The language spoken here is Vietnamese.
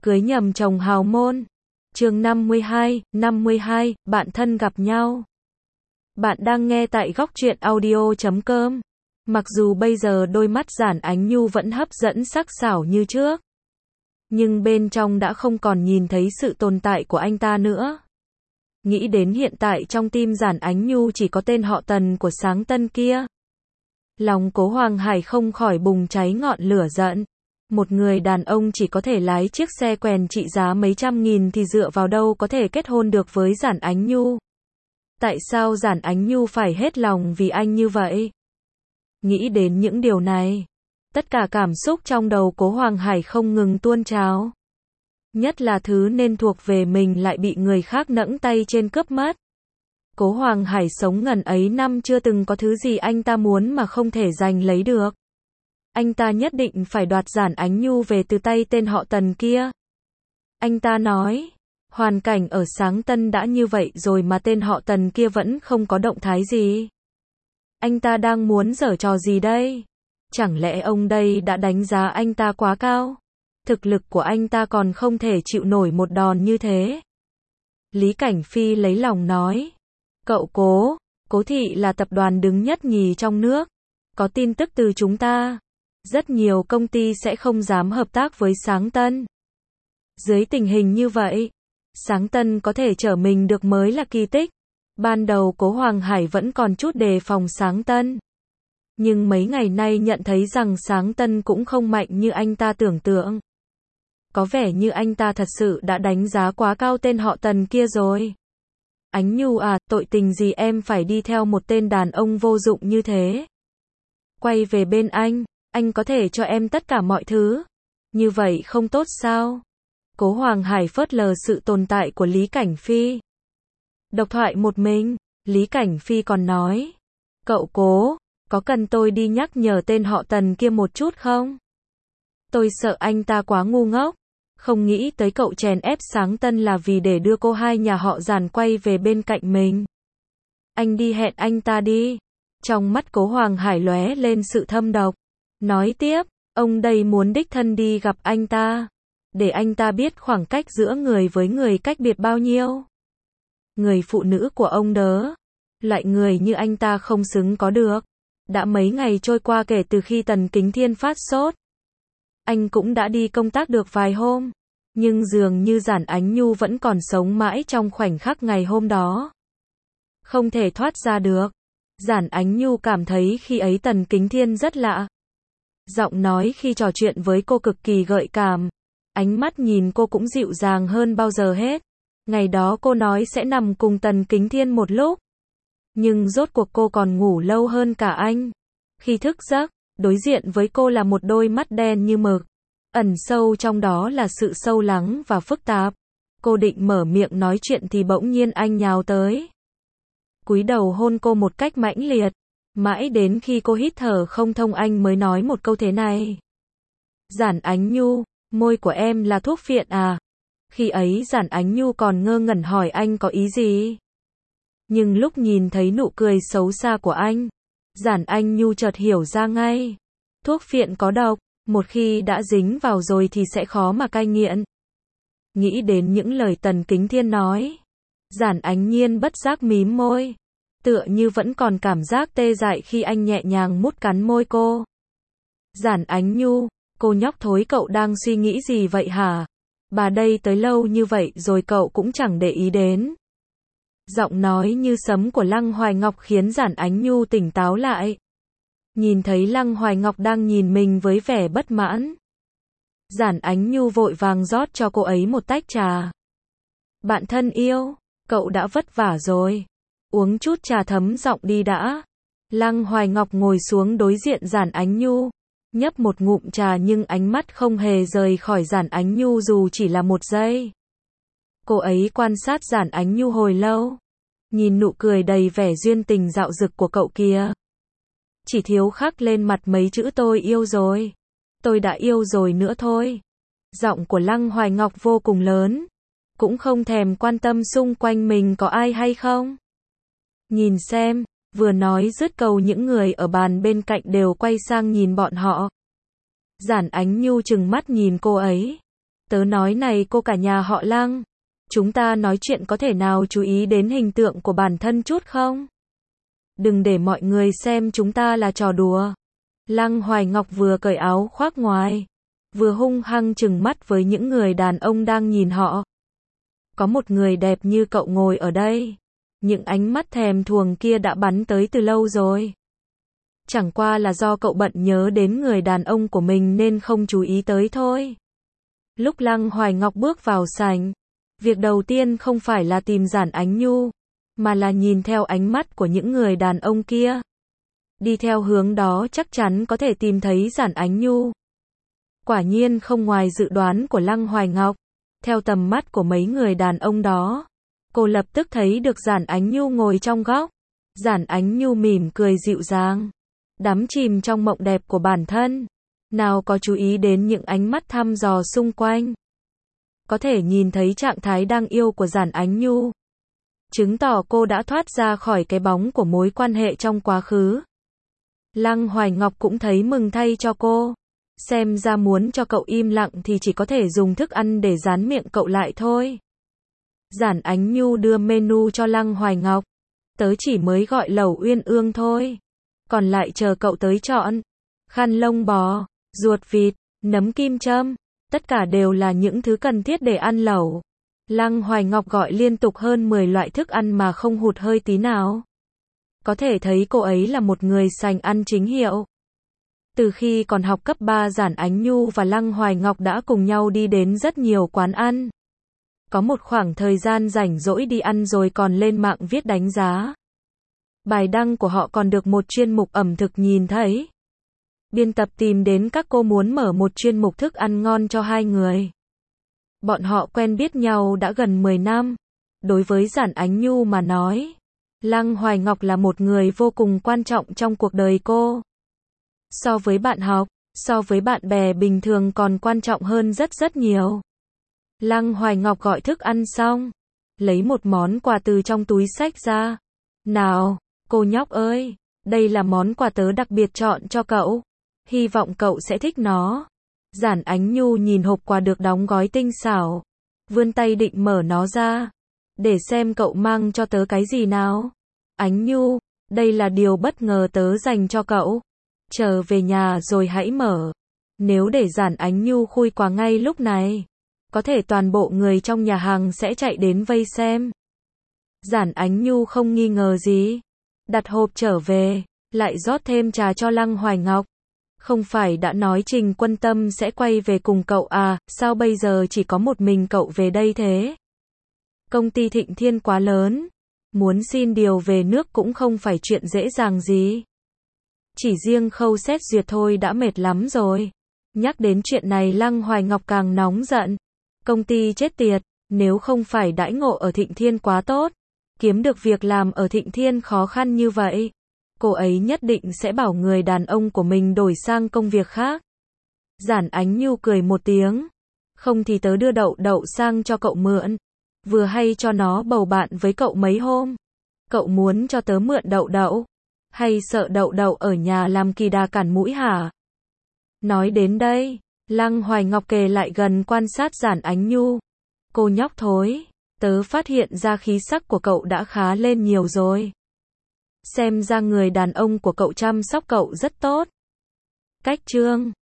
Cưới nhầm chồng hào môn. Chương 52, bạn thân gặp nhau. Bạn đang nghe tại góc truyện audio.com. Mặc dù bây giờ đôi mắt Giản Ánh Nhu vẫn hấp dẫn sắc sảo như trước, nhưng bên trong đã không còn nhìn thấy sự tồn tại của anh ta nữa. Nghĩ đến hiện tại trong tim Giản Ánh Nhu chỉ có tên họ Tần của Sáng Tân kia, lòng Cố Hoàng Hải không khỏi bùng cháy ngọn lửa giận. Một người đàn ông chỉ có thể lái chiếc xe quèn trị giá mấy trăm nghìn thì dựa vào đâu có thể kết hôn được với Giản Ánh Nhu? Tại sao Giản Ánh Nhu phải hết lòng vì anh như vậy? Nghĩ đến những điều này, tất cả cảm xúc trong đầu Cố Hoàng Hải không ngừng tuôn trào. Nhất là thứ nên thuộc về mình lại bị người khác nẫng tay trên cướp mất. Cố Hoàng Hải sống ngần ấy năm chưa từng có thứ gì anh ta muốn mà không thể giành lấy được. Anh ta nhất định phải đoạt Giản Ánh Nhu về từ tay tên họ Tần kia. Anh ta nói, hoàn cảnh ở Sáng Tân đã như vậy rồi mà tên họ Tần kia vẫn không có động thái gì. Anh ta đang muốn giở trò gì đây? Chẳng lẽ ông đây đã đánh giá anh ta quá cao? Thực lực của anh ta còn không thể chịu nổi một đòn như thế. Lý Cảnh Phi lấy lòng nói, cậu Cố thị là tập đoàn đứng nhất nhì trong nước. Có tin tức từ chúng ta, rất nhiều công ty sẽ không dám hợp tác với Sáng Tân. Dưới tình hình như vậy, Sáng Tân có thể trở mình được mới là kỳ tích. Ban đầu Cố Hoàng Hải vẫn còn chút đề phòng Sáng Tân, nhưng mấy ngày nay nhận thấy rằng Sáng Tân cũng không mạnh như anh ta tưởng tượng. Có vẻ như anh ta thật sự đã đánh giá quá cao tên họ Tần kia rồi. Ánh Nhu à, tội tình gì em phải đi theo một tên đàn ông vô dụng như thế? Quay về bên anh có thể cho em tất cả mọi thứ. Như vậy không tốt sao? Cố Hoàng Hải phớt lờ sự tồn tại của Lý Cảnh Phi. Độc thoại một mình, Lý Cảnh Phi còn nói, cậu Cố, có cần tôi đi nhắc nhở tên họ Tần kia một chút không? Tôi sợ anh ta quá ngu ngốc. Không nghĩ tới cậu chèn ép Sáng Tân là vì để đưa cô hai nhà họ Giản quay về bên cạnh mình. Anh đi hẹn anh ta đi. Trong mắt Cố Hoàng Hải lóe lên sự thâm độc. Nói tiếp, ông đây muốn đích thân đi gặp anh ta, để anh ta biết khoảng cách giữa người với người cách biệt bao nhiêu. Người phụ nữ của ông đớ, loại người như anh ta không xứng có được. Đã mấy ngày trôi qua kể từ khi Tần Kính Thiên phát sốt. Anh cũng đã đi công tác được vài hôm, nhưng dường như Giản Ánh Nhu vẫn còn sống mãi trong khoảnh khắc ngày hôm đó. Không thể thoát ra được. Giản Ánh Nhu cảm thấy khi ấy Tần Kính Thiên rất lạ. Giọng nói khi trò chuyện với cô cực kỳ gợi cảm. Ánh mắt nhìn cô cũng dịu dàng hơn bao giờ hết. Ngày đó cô nói sẽ nằm cùng Tần Kính Thiên một lúc, nhưng rốt cuộc cô còn ngủ lâu hơn cả anh. Khi thức giấc, đối diện với cô là một đôi mắt đen như mực. Ẩn sâu trong đó là sự sâu lắng và phức tạp. Cô định mở miệng nói chuyện thì bỗng nhiên anh nhào tới, cúi đầu hôn cô một cách mãnh liệt. Mãi đến khi cô hít thở không thông anh mới nói một câu thế này. Giản Ánh Nhu, môi của em là thuốc phiện à? Khi ấy Giản Ánh Nhu còn ngơ ngẩn hỏi anh có ý gì. Nhưng lúc nhìn thấy nụ cười xấu xa của anh, Giản Ánh Nhu chợt hiểu ra ngay. Thuốc phiện có độc, một khi đã dính vào rồi thì sẽ khó mà cai nghiện. Nghĩ đến những lời Tần Kính Thiên nói, Giản Ánh Nhiên bất giác mím môi, tựa như vẫn còn cảm giác tê dại khi anh nhẹ nhàng mút cắn môi cô. Giản Ánh Nhu, cô nhóc thối, cậu đang suy nghĩ gì vậy hả? Bà đây tới lâu như vậy rồi cậu cũng chẳng để ý đến. Giọng nói như sấm của Lăng Hoài Ngọc khiến Giản Ánh Nhu tỉnh táo lại. Nhìn thấy Lăng Hoài Ngọc đang nhìn mình với vẻ bất mãn, Giản Ánh Nhu vội vàng rót cho cô ấy một tách trà. Bạn thân yêu, cậu đã vất vả rồi, uống chút trà thấm giọng đi đã. Lăng Hoài Ngọc ngồi xuống đối diện Giản Ánh Nhu, nhấp một ngụm trà nhưng ánh mắt không hề rời khỏi Giản Ánh Nhu dù chỉ là một giây. Cô ấy quan sát Giản Ánh Nhu hồi lâu, nhìn nụ cười đầy vẻ duyên tình dạo dực của cậu kia. Chỉ thiếu khắc lên mặt mấy chữ tôi yêu rồi. Tôi đã yêu rồi nữa thôi. Giọng của Lăng Hoài Ngọc vô cùng lớn, cũng không thèm quan tâm xung quanh mình có ai hay không. Nhìn xem, vừa nói dứt câu những người ở bàn bên cạnh đều quay sang nhìn bọn họ. Giản Ánh Nhu trừng mắt nhìn cô ấy. Tớ nói này cô cả nhà họ Lăng, chúng ta nói chuyện có thể nào chú ý đến hình tượng của bản thân chút không? Đừng để mọi người xem chúng ta là trò đùa. Lăng Hoài Ngọc vừa cởi áo khoác ngoài, vừa hung hăng trừng mắt với những người đàn ông đang nhìn họ. Có một người đẹp như cậu ngồi ở đây. Những ánh mắt thèm thuồng kia đã bắn tới từ lâu rồi. Chẳng qua là do cậu bận nhớ đến người đàn ông của mình nên không chú ý tới thôi. Lúc Lăng Hoài Ngọc bước vào sảnh, việc đầu tiên không phải là tìm Giản Ánh Nhu, mà là nhìn theo ánh mắt của những người đàn ông kia. Đi theo hướng đó chắc chắn có thể tìm thấy Giản Ánh Nhu. Quả nhiên không ngoài dự đoán của Lăng Hoài Ngọc. Theo tầm mắt của mấy người đàn ông đó, cô lập tức thấy được Giản Ánh Nhu ngồi trong góc. Giản Ánh Nhu mỉm cười dịu dàng, đắm chìm trong mộng đẹp của bản thân, nào có chú ý đến những ánh mắt thăm dò xung quanh. Có thể nhìn thấy trạng thái đang yêu của Giản Ánh Nhu, chứng tỏ cô đã thoát ra khỏi cái bóng của mối quan hệ trong quá khứ. Lăng Hoài Ngọc cũng thấy mừng thay cho cô. Xem ra muốn cho cậu im lặng thì chỉ có thể dùng thức ăn để dán miệng cậu lại thôi. Giản Ánh Nhu đưa menu cho Lăng Hoài Ngọc. Tớ chỉ mới gọi lẩu uyên ương thôi. Còn lại chờ cậu tới chọn. Khăn lông bò, ruột vịt, nấm kim châm. Tất cả đều là những thứ cần thiết để ăn lẩu. Lăng Hoài Ngọc gọi liên tục hơn 10 loại thức ăn mà không hụt hơi tí nào. Có thể thấy cô ấy là một người sành ăn chính hiệu. Từ khi còn học cấp 3, Giản Ánh Nhu và Lăng Hoài Ngọc đã cùng nhau đi đến rất nhiều quán ăn. Có một khoảng thời gian rảnh rỗi đi ăn rồi còn lên mạng viết đánh giá. Bài đăng của họ còn được một chuyên mục ẩm thực nhìn thấy. Biên tập tìm đến các cô muốn mở một chuyên mục thức ăn ngon cho hai người. Bọn họ quen biết nhau đã gần 10 năm. Đối với Giản Ánh Nhu mà nói, Lăng Hoài Ngọc là một người vô cùng quan trọng trong cuộc đời cô. So với bạn học, so với bạn bè bình thường còn quan trọng hơn rất rất nhiều. Lăng Hoài Ngọc gọi thức ăn xong, lấy một món quà từ trong túi xách ra. Nào, cô nhóc ơi, đây là món quà tớ đặc biệt chọn cho cậu. Hy vọng cậu sẽ thích nó. Giản Ánh Nhu nhìn hộp quà được đóng gói tinh xảo, vươn tay định mở nó ra. Để xem cậu mang cho tớ cái gì nào. Ánh Nhu, đây là điều bất ngờ tớ dành cho cậu. Chờ về nhà rồi hãy mở. Nếu để Giản Ánh Nhu khui quà ngay lúc này, có thể toàn bộ người trong nhà hàng sẽ chạy đến vây xem. Giản Ánh Nhu không nghi ngờ gì, đặt hộp trở về, lại rót thêm trà cho Lăng Hoài Ngọc. Không phải đã nói Trình Quân Tâm sẽ quay về cùng cậu à, sao bây giờ chỉ có một mình cậu về đây thế? Công ty Thịnh Thiên quá lớn, muốn xin điều về nước cũng không phải chuyện dễ dàng gì. Chỉ riêng khâu xét duyệt thôi đã mệt lắm rồi. Nhắc đến chuyện này Lăng Hoài Ngọc càng nóng giận. Công ty chết tiệt, nếu không phải đãi ngộ ở Thịnh Thiên quá tốt, kiếm được việc làm ở Thịnh Thiên khó khăn như vậy, cô ấy nhất định sẽ bảo người đàn ông của mình đổi sang công việc khác. Giản Ánh Nhu cười một tiếng. Không thì tớ đưa Đậu Đậu sang cho cậu mượn. Vừa hay cho nó bầu bạn với cậu mấy hôm. Cậu muốn cho tớ mượn Đậu Đậu? Hay sợ Đậu Đậu ở nhà làm kỳ đà cản mũi hả? Nói đến đây, Lăng Hoài Ngọc kề lại gần quan sát Giản Ánh Nhu. Cô nhóc thối, tớ phát hiện ra khí sắc của cậu đã khá lên nhiều rồi. Xem ra người đàn ông của cậu chăm sóc cậu rất tốt. Cách chương